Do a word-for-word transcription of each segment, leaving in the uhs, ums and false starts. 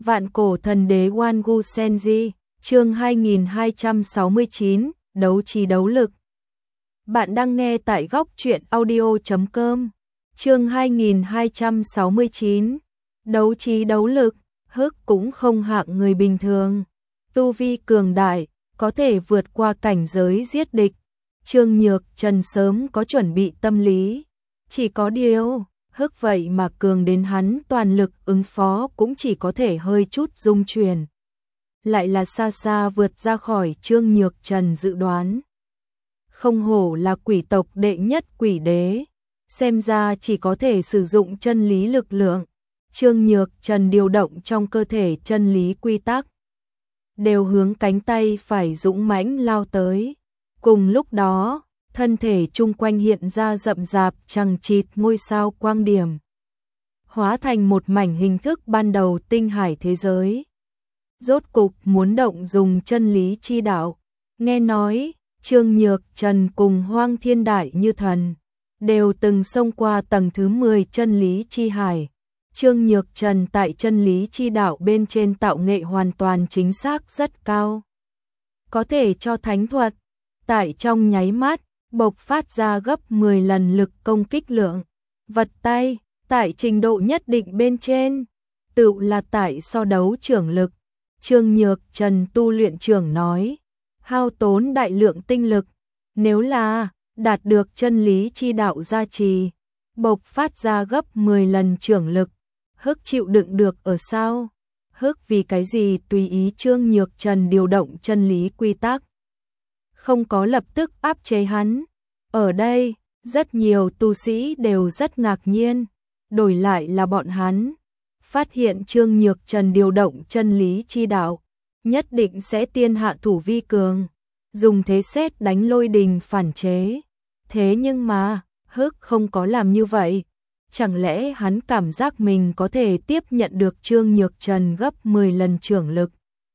Vạn cổ thần đế Wangu Senji, chương hai nghìn hai trăm sáu mươi chín, đấu trí đấu lực. Bạn đang nghe tại góc truyện audio chấm com, chương hai nghìn hai trăm sáu mươi chín, đấu trí đấu lực. Hức cũng không hạng người bình thường, tu vi cường đại, có thể vượt qua cảnh giới giết địch. Trương Nhược Trần sớm có chuẩn bị tâm lý, chỉ có điều, Hức vậy mà cường đến hắn toàn lực ứng phó cũng chỉ có thể hơi chút rung chuyển. Lại là xa xa vượt ra khỏi Trương Nhược Trần dự đoán. Không hổ là quỷ tộc đệ nhất quỷ đế, xem ra chỉ có thể sử dụng chân lý lực lượng. Trương Nhược Trần điều động trong cơ thể chân lý quy tắc, đều hướng cánh tay phải dũng mãnh lao tới. Cùng lúc đó, thân thể chung quanh hiện ra rậm rạp chằng chịt ngôi sao quang điểm, hóa thành một mảnh hình thức ban đầu tinh hải thế giới. Rốt cục muốn động dùng chân lý chi đạo. Nghe nói, Trương Nhược Trần cùng Hoang Thiên Đại Như Thần đều từng xông qua tầng thứ mười chân lý chi hải. Trương Nhược Trần tại chân lý chi đạo bên trên tạo nghệ hoàn toàn chính xác rất cao, có thể cho thánh thuật tại trong nháy mắt bộc phát ra gấp mười lần lực công kích lượng. Vật tay tại trình độ nhất định bên trên, tự là tại so đấu trưởng lực. Trương Nhược Trần tu luyện trưởng nói, hao tốn đại lượng tinh lực, nếu là đạt được chân lý chi đạo gia trì, bộc phát ra gấp mười lần trưởng lực. Hức chịu đựng được ở sao? Hức vì cái gì tùy ý Trương Nhược Trần điều động chân lý quy tắc, không có lập tức áp chế hắn. Ở đây, rất nhiều tu sĩ đều rất ngạc nhiên, đổi lại là bọn hắn phát hiện Trương Nhược Trần điều động chân lý chi đạo, nhất định sẽ tiên hạ thủ vi cường, dùng thế sét đánh lôi đình phản chế. Thế nhưng mà, Hức không có làm như vậy. Chẳng lẽ hắn cảm giác mình có thể tiếp nhận được Trương Nhược Trần gấp mười lần trưởng lực?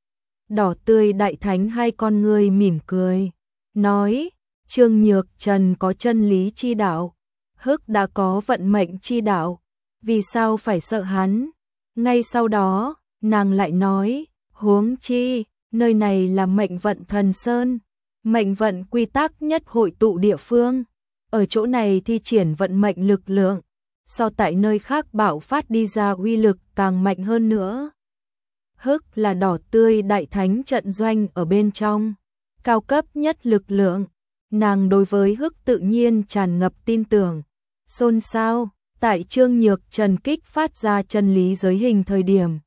Đỏ tươi đại thánh hai con ngươi mỉm cười, nói, Trương Nhược Trần có chân lý chi đạo, Hức đã có vận mệnh chi đạo, vì sao phải sợ hắn? Ngay sau đó, nàng lại nói, huống chi, nơi này là mệnh vận thần sơn, mệnh vận quy tắc nhất hội tụ địa phương, ở chỗ này thi triển vận mệnh lực lượng, so tại nơi khác bạo phát đi ra uy lực càng mạnh hơn nữa. Hức là đỏ tươi đại thánh trận doanh ở bên trong, cao cấp nhất lực lượng, nàng đối với Hức tự nhiên tràn ngập tin tưởng. Xôn xao, tại Trương Nhược Trần kích phát ra chân lý giới hình thời điểm,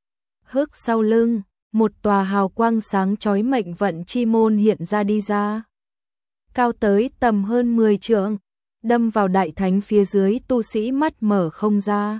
Hức sau lưng, một tòa hào quang sáng chói mệnh vận chi môn hiện ra đi ra, cao tới tầm hơn mười trượng, đâm vào đại thánh phía dưới tu sĩ mắt mở không ra.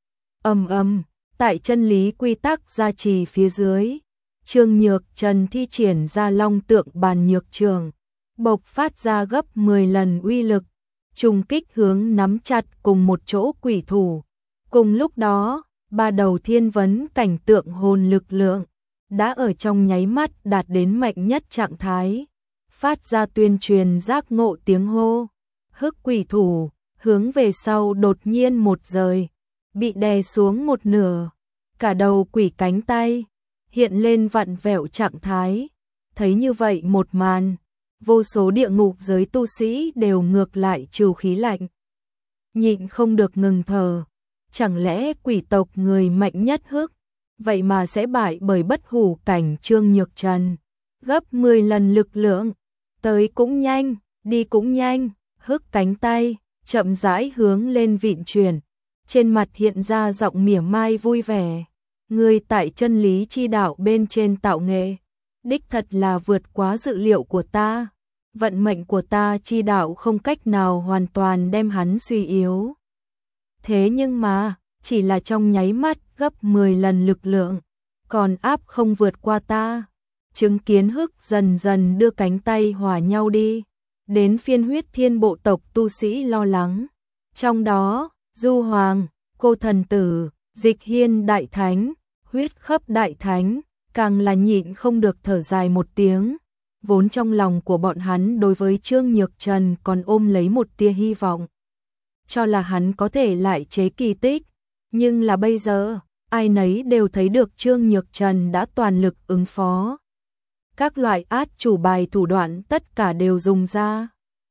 Ầm ầm, tại chân lý quy tắc gia trì phía dưới, Trương Nhược Trần thi triển ra long tượng bàn nhược trường, bộc phát ra gấp mười lần uy lực, trùng kích hướng nắm chặt cùng một chỗ quỷ thủ. Cùng lúc đó, ba đầu thiên vấn cảnh tượng hồn lực lượng đã ở trong nháy mắt đạt đến mạnh nhất trạng thái, phát ra tuyên truyền giác ngộ tiếng hô. Hức quỷ thủ hướng về sau đột nhiên một rời, bị đè xuống một nửa, cả đầu quỷ cánh tay hiện lên vặn vẹo trạng thái. Thấy như vậy một màn, vô số địa ngục giới tu sĩ đều ngược lại trừ khí lạnh, nhịn không được ngừng thở. Chẳng lẽ quỷ tộc người mạnh nhất Hức vậy mà sẽ bại bởi bất hủ cảnh Trương Nhược Trần? Gấp mười lần lực lượng, tới cũng nhanh, đi cũng nhanh. Hức cánh tay chậm rãi hướng lên vịn chuyển, trên mặt hiện ra giọng mỉa mai vui vẻ. Người tại chân lý chi đạo bên trên tạo nghệ, đích thật là vượt quá dự liệu của ta. Vận mệnh của ta chi đạo không cách nào hoàn toàn đem hắn suy yếu. Thế nhưng mà, chỉ là trong nháy mắt gấp mười lần lực lượng, còn áp không vượt qua ta. Chứng kiến Hức dần dần đưa cánh tay hòa nhau đi, đến phiên huyết thiên bộ tộc tu sĩ lo lắng. Trong đó, Du Hoàng, Cô Thần Tử, Dịch Hiên Đại Thánh, Huyết Khấp Đại Thánh, càng là nhịn không được thở dài một tiếng. Vốn trong lòng của bọn hắn đối với Trương Nhược Trần còn ôm lấy một tia hy vọng, cho là hắn có thể lại chế kỳ tích. Nhưng là bây giờ, ai nấy đều thấy được Trương Nhược Trần đã toàn lực ứng phó. Các loại át chủ bài thủ đoạn tất cả đều dùng ra.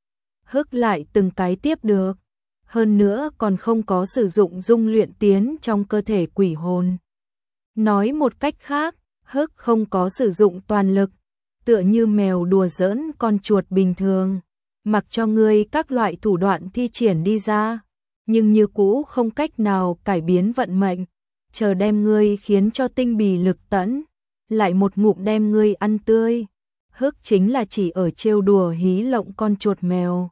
Hức lại từng cái tiếp được, hơn nữa còn không có sử dụng dung luyện tiến trong cơ thể quỷ hồn. Nói một cách khác, Hức không có sử dụng toàn lực, tựa như mèo đùa giỡn con chuột bình thường, mặc cho ngươi các loại thủ đoạn thi triển đi ra, nhưng như cũ không cách nào cải biến vận mệnh, chờ đem ngươi khiến cho tinh bì lực tẫn, lại một ngụm đem ngươi ăn tươi. Hức chính là chỉ ở trêu đùa hí lộng con chuột mèo.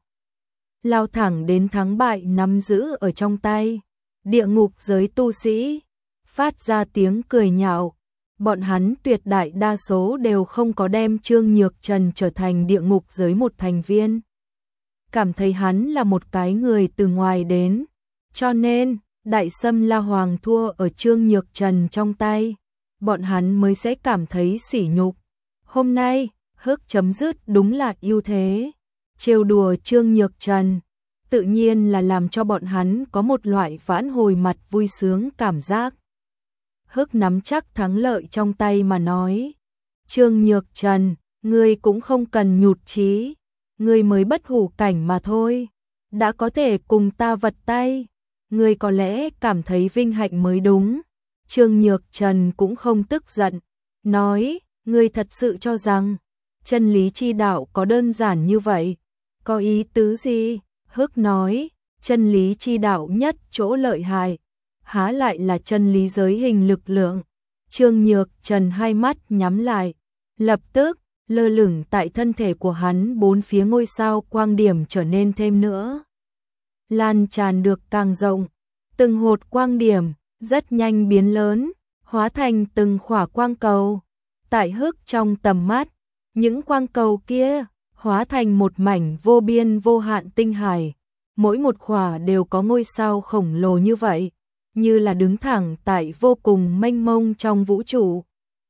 Lao thẳng đến thắng bại nắm giữ ở trong tay. Địa ngục giới tu sĩ phát ra tiếng cười nhạo. Bọn hắn tuyệt đại đa số đều không có đem Trương Nhược Trần trở thành địa ngục giới một thành viên. Cảm thấy hắn là một cái người từ ngoài đến. Cho nên, Đại Sâm La Hoàng thua ở Trương Nhược Trần trong tay. Bọn hắn mới sẽ cảm thấy sỉ nhục. Hôm nay, Hức chấm dứt đúng là ưu thế. Trêu đùa Trương Nhược Trần, tự nhiên là làm cho bọn hắn có một loại vãn hồi mặt vui sướng cảm giác. Hức nắm chắc thắng lợi trong tay mà nói. Trương Nhược Trần, ngươi cũng không cần nhụt chí, ngươi mới bất hủ cảnh mà thôi. Đã có thể cùng ta vật tay, ngươi có lẽ cảm thấy vinh hạnh mới đúng. Trương Nhược Trần cũng không tức giận, nói, ngươi thật sự cho rằng chân lý chi đạo có đơn giản như vậy? Có ý tứ gì? Hức nói, chân lý chi đạo nhất chỗ lợi hại, há lại là chân lý giới hình lực lượng. Trương Nhược Trần hai mắt nhắm lại, lập tức, lơ lửng tại thân thể của hắn bốn phía ngôi sao quang điểm trở nên thêm nữa. Lan tràn được càng rộng, từng hột quang điểm, rất nhanh biến lớn, hóa thành từng khỏa quang cầu. Tại Hức trong tầm mắt, những quang cầu kia hóa thành một mảnh vô biên vô hạn tinh hải, mỗi một khỏa đều có ngôi sao khổng lồ như vậy, như là đứng thẳng tại vô cùng mênh mông trong vũ trụ.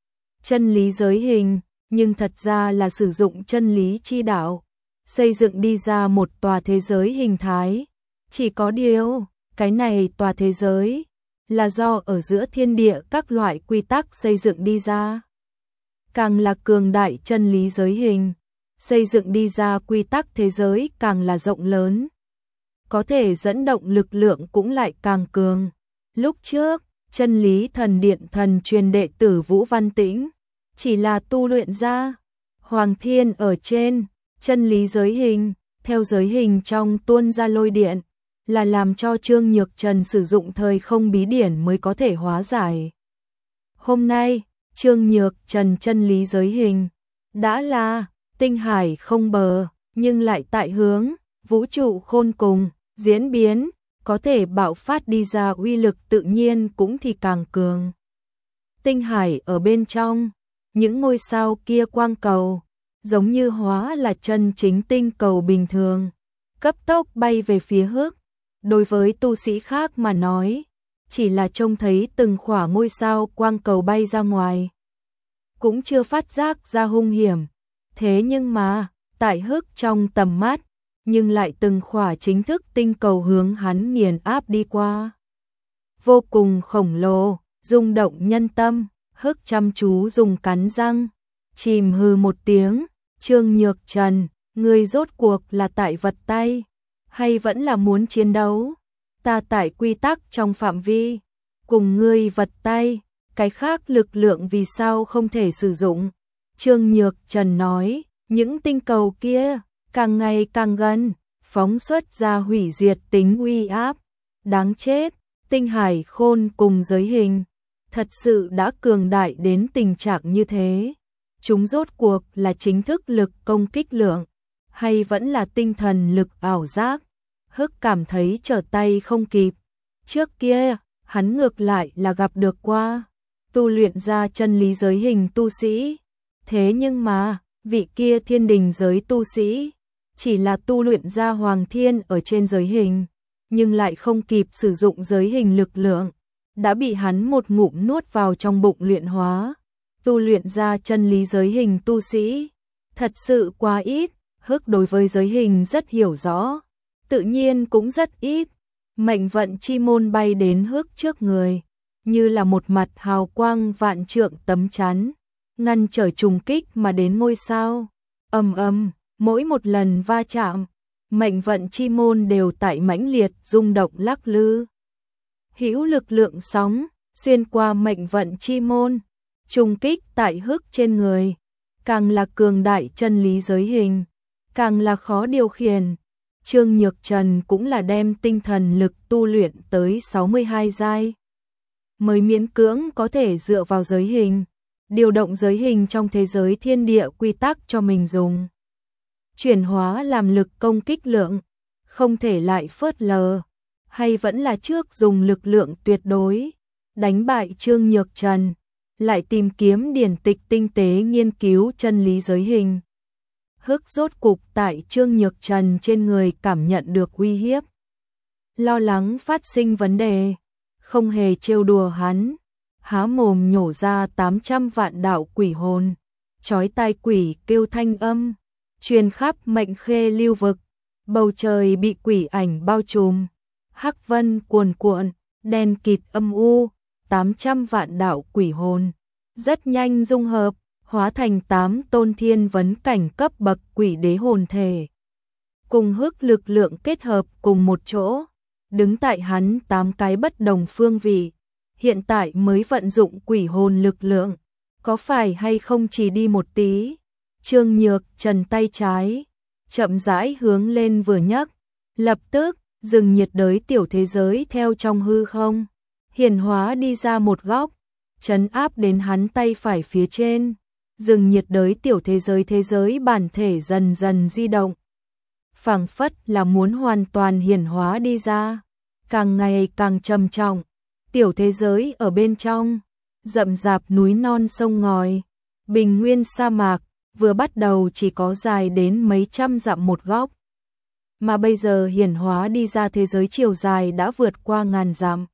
Chân lý giới hình, nhưng thật ra là sử dụng chân lý chi đạo, xây dựng đi ra một tòa thế giới hình thái. Chỉ có điều, cái này tòa thế giới là do ở giữa thiên địa các loại quy tắc xây dựng đi ra. Càng là cường đại chân lý giới hình, xây dựng đi ra quy tắc thế giới càng là rộng lớn. Có thể dẫn động lực lượng cũng lại càng cường. Lúc trước, chân lý thần điện thần truyền đệ tử Vũ Văn Tĩnh, chỉ là tu luyện ra. Hoàng thiên ở trên, chân lý giới hình, theo giới hình trong tuôn ra lôi điện, là làm cho Trương Nhược Trần sử dụng thời không bí điển mới có thể hóa giải. Hôm nay, Trương Nhược Trần chân lý giới hình, đã là tinh hải không bờ, nhưng lại tại hướng vũ trụ khôn cùng, diễn biến, có thể bạo phát đi ra uy lực tự nhiên cũng thì càng cường. Tinh hải ở bên trong, những ngôi sao kia quang cầu, giống như hóa là chân chính tinh cầu bình thường, cấp tốc bay về phía Hức. Đối với tu sĩ khác mà nói, chỉ là trông thấy từng khỏa ngôi sao quang cầu bay ra ngoài, cũng chưa phát giác ra hung hiểm. Thế nhưng mà, tại Hức trong tầm mắt, nhưng lại từng khỏa chính thức tinh cầu hướng hắn nghiền áp đi qua. Vô cùng khổng lồ, rung động nhân tâm. Hức chăm chú dùng cắn răng, chìm hừ một tiếng. Trương Nhược Trần, ngươi rốt cuộc là tại vật tay, hay vẫn là muốn chiến đấu? Ta tại quy tắc trong phạm vi, cùng ngươi vật tay, cái khác lực lượng vì sao không thể sử dụng? Trương Nhược Trần nói, những tinh cầu kia, càng ngày càng gần, phóng xuất ra hủy diệt tính uy áp. Đáng chết, tinh hải khôn cùng giới hình, thật sự đã cường đại đến tình trạng như thế. Chúng rốt cuộc là chính thức lực công kích lượng, hay vẫn là tinh thần lực ảo giác? Hức cảm thấy trở tay không kịp. Trước kia, hắn ngược lại là gặp được qua, tu luyện ra chân lý giới hình tu sĩ. Thế nhưng mà, vị kia thiên đình giới tu sĩ, chỉ là tu luyện ra hoàng thiên ở trên giới hình, nhưng lại không kịp sử dụng giới hình lực lượng, đã bị hắn một ngụm nuốt vào trong bụng luyện hóa. Tu luyện ra chân lý giới hình tu sĩ, thật sự quá ít. Hức đối với giới hình rất hiểu rõ, tự nhiên cũng rất ít. Mệnh vận chi môn bay đến Hức trước người, như là một mặt hào quang vạn trượng tấm chắn, ngăn trở trùng kích mà đến ngôi sao. Ầm ầm, mỗi một lần va chạm, mệnh vận chi môn đều tại mãnh liệt rung động lắc lư. Hữu lực lượng sóng xuyên qua mệnh vận chi môn, trùng kích tại Hức trên người, càng là cường đại chân lý giới hình, càng là khó điều khiển. Trương Nhược Trần cũng là đem tinh thần lực tu luyện tới sáu mươi hai giai, mới miễn cưỡng có thể dựa vào giới hình, điều động giới hình trong thế giới thiên địa quy tắc cho mình dùng. Chuyển hóa làm lực công kích lượng, không thể lại phớt lờ, hay vẫn là trước dùng lực lượng tuyệt đối, đánh bại Trương Nhược Trần, lại tìm kiếm điển tịch tinh tế nghiên cứu chân lý giới hình. Hức rốt cục tại Trương Nhược Trần trên người cảm nhận được uy hiếp. Lo lắng phát sinh vấn đề, không hề trêu đùa hắn, há mồm nhổ ra tám trăm vạn đạo quỷ hồn, chói tai quỷ kêu thanh âm, truyền khắp mệnh khê lưu vực, bầu trời bị quỷ ảnh bao trùm, hắc vân cuồn cuộn, đen kịt âm u, tám trăm vạn đạo quỷ hồn, rất nhanh dung hợp, hóa thành tám tôn thiên vấn cảnh cấp bậc quỷ đế hồn thể. Cùng Hức lực lượng kết hợp cùng một chỗ, đứng tại hắn tám cái bất đồng phương vị, hiện tại mới vận dụng quỷ hồn lực lượng, có phải hay không chỉ đi một tí. Trương Nhược Trần tay trái, chậm rãi hướng lên vừa nhấc, lập tức, rừng nhiệt đới tiểu thế giới theo trong hư không, hiển hóa đi ra một góc, trấn áp đến hắn tay phải phía trên. Rừng nhiệt đới tiểu thế giới thế giới bản thể dần dần di động, phảng phất là muốn hoàn toàn hiển hóa đi ra, càng ngày càng trầm trọng. Tiểu thế giới ở bên trong, rậm rạp núi non sông ngòi, bình nguyên sa mạc, vừa bắt đầu chỉ có dài đến mấy trăm dặm một góc, mà bây giờ hiển hóa đi ra thế giới chiều dài đã vượt qua ngàn dặm.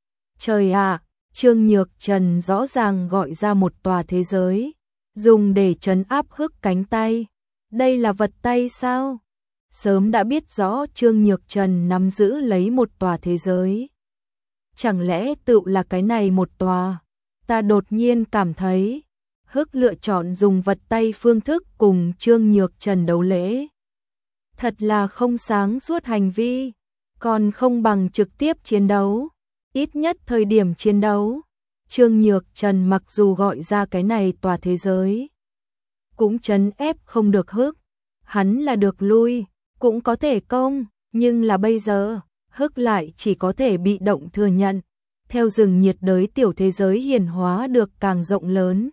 Trời ạ, Trương Nhược Trần rõ ràng gọi ra một tòa thế giới, dùng để trấn áp Hức cánh tay. Đây là vật tay sao? Sớm đã biết rõ Trương Nhược Trần nắm giữ lấy một tòa thế giới. Chẳng lẽ tự là cái này một tòa? Ta đột nhiên cảm thấy, Hức lựa chọn dùng vật tay phương thức cùng Trương Nhược Trần đấu lễ. Thật là không sáng suốt hành vi, còn không bằng trực tiếp chiến đấu. Ít nhất thời điểm chiến đấu, Trương Nhược Trần mặc dù gọi ra cái này tòa thế giới, cũng trấn ép không được Hức. Hắn là được lui, cũng có thể công, nhưng là bây giờ, Hức lại chỉ có thể bị động thừa nhận. Theo rừng nhiệt đới tiểu thế giới hiển hóa được càng rộng lớn,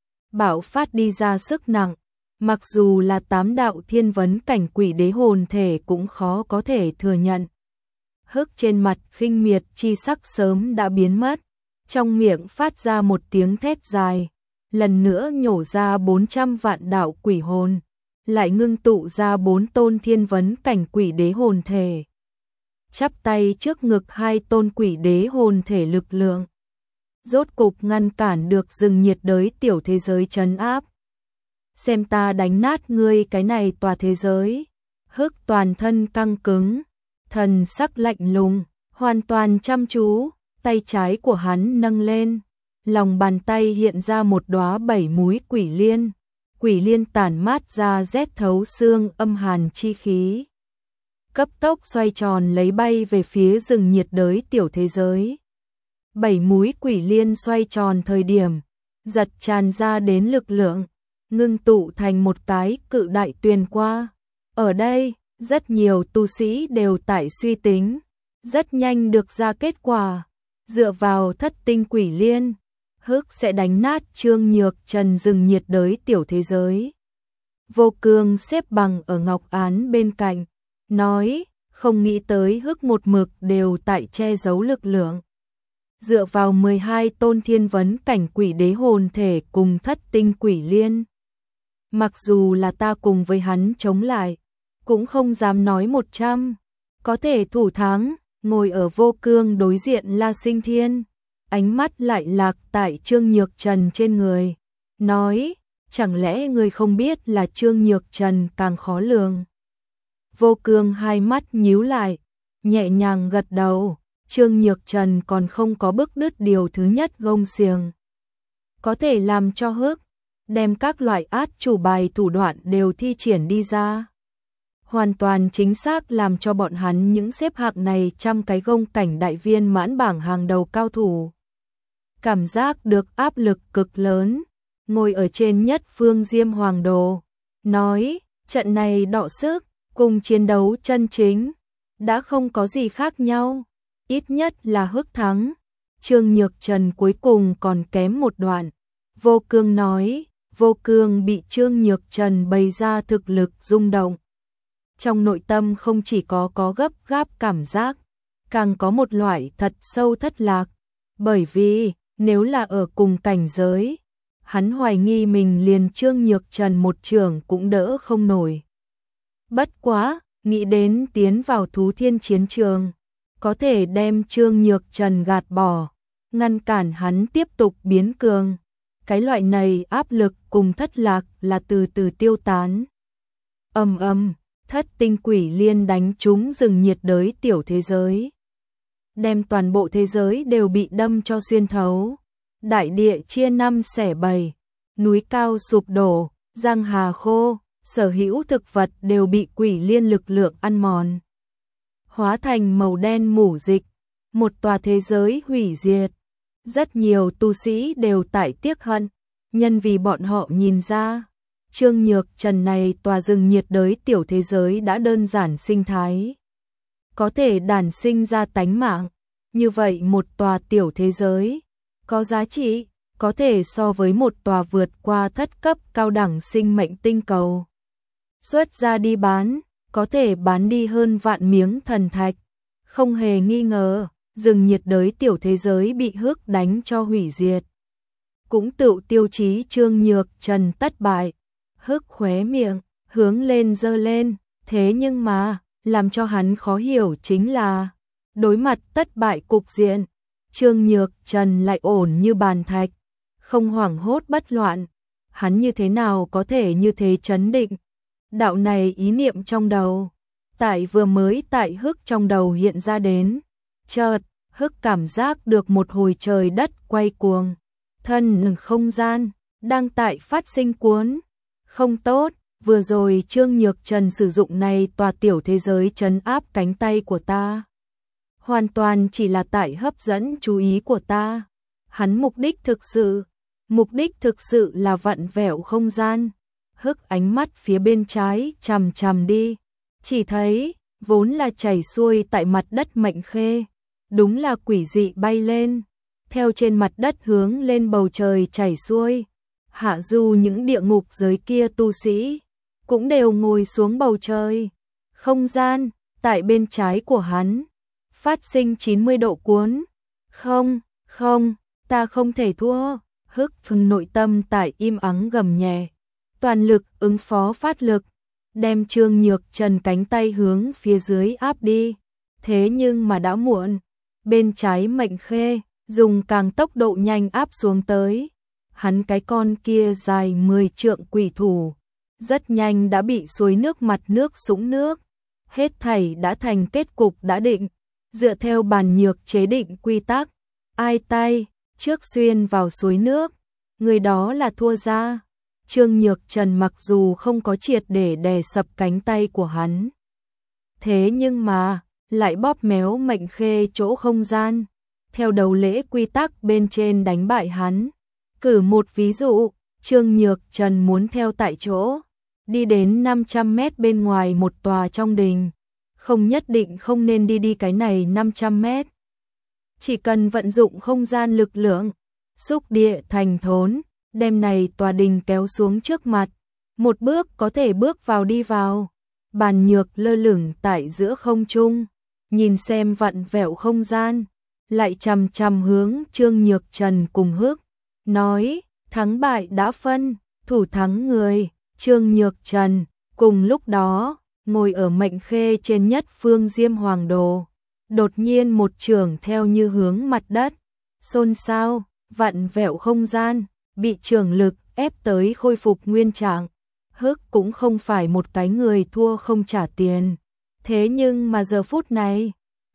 bạo phát đi ra sức nặng, mặc dù là tám đạo thiên vấn cảnh quỷ đế hồn thể cũng khó có thể thừa nhận. Hức trên mặt khinh miệt chi sắc sớm đã biến mất, trong miệng phát ra một tiếng thét dài, lần nữa nhổ ra bốn trăm vạn đạo quỷ hồn, lại ngưng tụ ra bốn tôn thiên vấn cảnh quỷ đế hồn thể. Chắp tay trước ngực hai tôn quỷ đế hồn thể lực lượng, rốt cục ngăn cản được rừng nhiệt đới tiểu thế giới trấn áp. Xem ta đánh nát ngươi cái này tòa thế giới. Hức toàn thân căng cứng, thần sắc lạnh lùng, hoàn toàn chăm chú, tay trái của hắn nâng lên, lòng bàn tay hiện ra một đóa bảy múi quỷ liên, quỷ liên tản mát ra rét thấu xương âm hàn chi khí, cấp tốc xoay tròn lấy bay về phía rừng nhiệt đới tiểu thế giới. Bảy múi quỷ liên xoay tròn thời điểm, giật tràn ra đến lực lượng, ngưng tụ thành một cái cự đại tuyền qua. Ở đây, rất nhiều tu sĩ đều tại suy tính, rất nhanh được ra kết quả. Dựa vào thất tinh quỷ liên, Hức sẽ đánh nát Trương Nhược Trần rừng nhiệt đới tiểu thế giới. Vô Cương xếp bằng ở ngọc án bên cạnh, nói, không nghĩ tới Hức một mực đều tại che giấu lực lượng. Dựa vào mười hai tôn thiên vấn cảnh quỷ đế hồn thể cùng thất tinh quỷ liên. Mặc dù là ta cùng với hắn chống lại, cũng không dám nói một trăm, có thể thủ thắng. Ngồi ở Vô Cương đối diện La Sinh Thiên, ánh mắt lại lạc tại Trương Nhược Trần trên người, nói, chẳng lẽ người không biết là Trương Nhược Trần càng khó lường. Vô Cương hai mắt nhíu lại, nhẹ nhàng gật đầu, Trương Nhược Trần còn không có bức đứt điều thứ nhất gông xiềng. Có thể làm cho Hức đem các loại át chủ bài thủ đoạn đều thi triển đi ra. Hoàn toàn chính xác làm cho bọn hắn những xếp hạng này trăm cái gông cảnh đại viên mãn bảng hàng đầu cao thủ. Cảm giác được áp lực cực lớn, ngồi ở trên nhất phương Diêm Hoàng Đồ, nói, trận này đọ sức, cùng chiến đấu chân chính, đã không có gì khác nhau, ít nhất là Hức thắng. Trương Nhược Trần cuối cùng còn kém một đoạn. Vô Cương nói, Vô Cương bị Trương Nhược Trần bày ra thực lực rung động. Trong nội tâm không chỉ có có gấp gáp cảm giác, càng có một loại thật sâu thất lạc, bởi vì nếu là ở cùng cảnh giới, hắn hoài nghi mình liền Trương Nhược Trần một trường cũng đỡ không nổi. Bất quá, nghĩ đến tiến vào thú thiên chiến trường, có thể đem Trương Nhược Trần gạt bỏ, ngăn cản hắn tiếp tục biến cường. Cái loại này áp lực cùng thất lạc là từ từ tiêu tán. Ầm ầm, thất tinh quỷ liên đánh trúng rừng nhiệt đới tiểu thế giới. Đem toàn bộ thế giới đều bị đâm cho xuyên thấu. Đại địa chia năm xẻ bảy, núi cao sụp đổ, giang hà khô, sở hữu thực vật đều bị quỷ liên lực lượng ăn mòn. Hóa thành màu đen mủ dịch, một tòa thế giới hủy diệt. Rất nhiều tu sĩ đều tại tiếc hận, nhân vì bọn họ nhìn ra, Trương Nhược Trần này tòa rừng nhiệt đới tiểu thế giới đã đơn giản sinh thái. Có thể đản sinh ra tánh mạng, như vậy một tòa tiểu thế giới, có giá trị, có thể so với một tòa vượt qua thất cấp cao đẳng sinh mệnh tinh cầu. Xuất ra đi bán, có thể bán đi hơn vạn miếng thần thạch, không hề nghi ngờ. Rừng nhiệt đới tiểu thế giới bị Hức đánh cho hủy diệt. Cũng tự tiêu chí Trương Nhược Trần thất bại. Hức khóe miệng, hướng lên giơ lên, thế nhưng mà, làm cho hắn khó hiểu chính là, đối mặt thất bại cục diện, Trương Nhược Trần lại ổn như bàn thạch, không hoảng hốt bất loạn. Hắn như thế nào có thể như thế trấn định? Đạo này ý niệm trong đầu, tại vừa mới tại Hức trong đầu hiện ra đến. Chợt, Hức cảm giác được một hồi trời đất quay cuồng, thân không gian đang tại phát sinh cuốn. Không tốt, vừa rồi Trương Nhược Trần sử dụng này tòa tiểu thế giới trấn áp cánh tay của ta. Hoàn toàn chỉ là tại hấp dẫn chú ý của ta. Hắn mục đích thực sự, mục đích thực sự là vặn vẹo không gian. Hức ánh mắt phía bên trái chằm chằm đi, chỉ thấy vốn là chảy xuôi tại mặt đất mệnh khê, đúng là quỷ dị bay lên, theo trên mặt đất hướng lên bầu trời chảy xuôi. Hạ du những địa ngục giới kia tu sĩ cũng đều ngồi xuống bầu trời. Không gian tại bên trái của hắn phát sinh chín mươi độ cuốn. Không, không, ta không thể thua. Hức nội tâm tại im ắng gầm nhẹ, toàn lực ứng phó phát lực, đem Trương Nhược Trần cánh tay hướng phía dưới áp đi. Thế nhưng mà đã muộn, bên trái mệnh khê dùng càng tốc độ nhanh áp xuống tới. Hắn cái con kia dài mười trượng quỷ thủ, rất nhanh đã bị suối nước mặt nước sũng nước. Hết thảy đã thành kết cục đã định, dựa theo bàn nhược chế định quy tắc, ai tay trước xuyên vào suối nước, người đó là thua ra. Trương Nhược Trần mặc dù không có triệt để đè sập cánh tay của hắn, thế nhưng mà lại bóp méo mệnh khê chỗ không gian, theo đầu lễ quy tắc bên trên đánh bại hắn. Cử một ví dụ, Trương Nhược Trần muốn theo tại chỗ, đi đến năm trăm mét bên ngoài một tòa trong đình, không nhất định không nên đi đi cái này năm trăm mét. Chỉ cần vận dụng không gian lực lượng, xúc địa thành thốn, đem này tòa đình kéo xuống trước mặt, một bước có thể bước vào đi vào. Bàn nhược lơ lửng tại giữa không trung, nhìn xem vặn vẹo không gian, lại chằm chằm hướng Trương Nhược Trần cùng Hức, nói, thắng bại đã phân, thủ thắng người. Trương Nhược Trần cùng lúc đó ngồi ở mệnh khê trên nhất phương Diêm Hoàng Đồ, đột nhiên một trường theo như hướng mặt đất, xôn xao, vặn vẹo không gian, bị trường lực ép tới khôi phục nguyên trạng. Hức cũng không phải một cái người thua không trả tiền, thế nhưng mà giờ phút này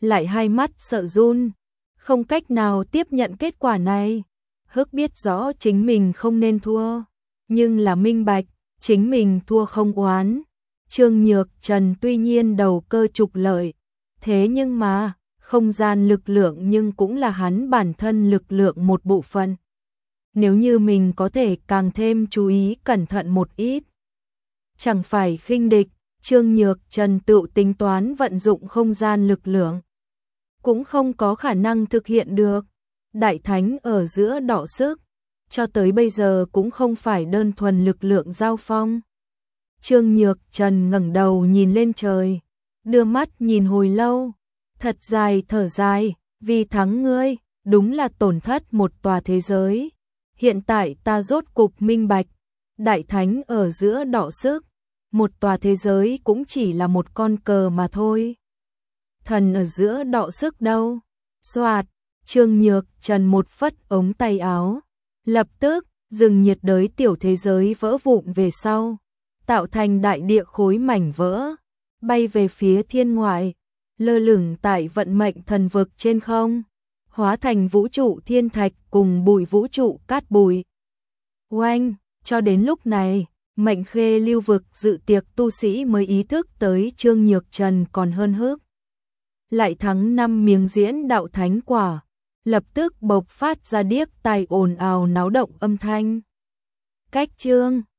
lại hai mắt sợ run, không cách nào tiếp nhận kết quả này. Hức biết rõ chính mình không nên thua, nhưng là minh bạch, chính mình thua không oán. Trương Nhược Trần tuy nhiên đầu cơ trục lợi, thế nhưng mà, không gian lực lượng nhưng cũng là hắn bản thân lực lượng một bộ phận. Nếu như mình có thể càng thêm chú ý cẩn thận một ít, chẳng phải khinh địch. Trương Nhược Trần tự tính toán vận dụng không gian lực lượng, cũng không có khả năng thực hiện được. Đại thánh ở giữa đọ sức, cho tới bây giờ cũng không phải đơn thuần lực lượng giao phong. Trương Nhược Trần ngẩng đầu nhìn lên trời, đưa mắt nhìn hồi lâu, thật dài thở dài, vì thắng ngươi, đúng là tổn thất một tòa thế giới. Hiện tại ta rốt cục minh bạch, đại thánh ở giữa đọ sức, một tòa thế giới cũng chỉ là một con cờ mà thôi. Thần ở giữa đọ sức đâu? Soạt, Trương Nhược Trần một phất ống tay áo, lập tức, rừng nhiệt đới tiểu thế giới vỡ vụn về sau, tạo thành đại địa khối mảnh vỡ, bay về phía thiên ngoại, lơ lửng tại vận mệnh thần vực trên không, hóa thành vũ trụ thiên thạch cùng bụi vũ trụ cát bụi. Oanh, cho đến lúc này, Mệnh Khê lưu vực dự tiệc tu sĩ mới ý thức tới Trương Nhược Trần còn hơn hức. Lại thắng năm miếng diễn đạo thánh quả, lập tức bộc phát ra điếc tai ồn ào náo động âm thanh. Cách chương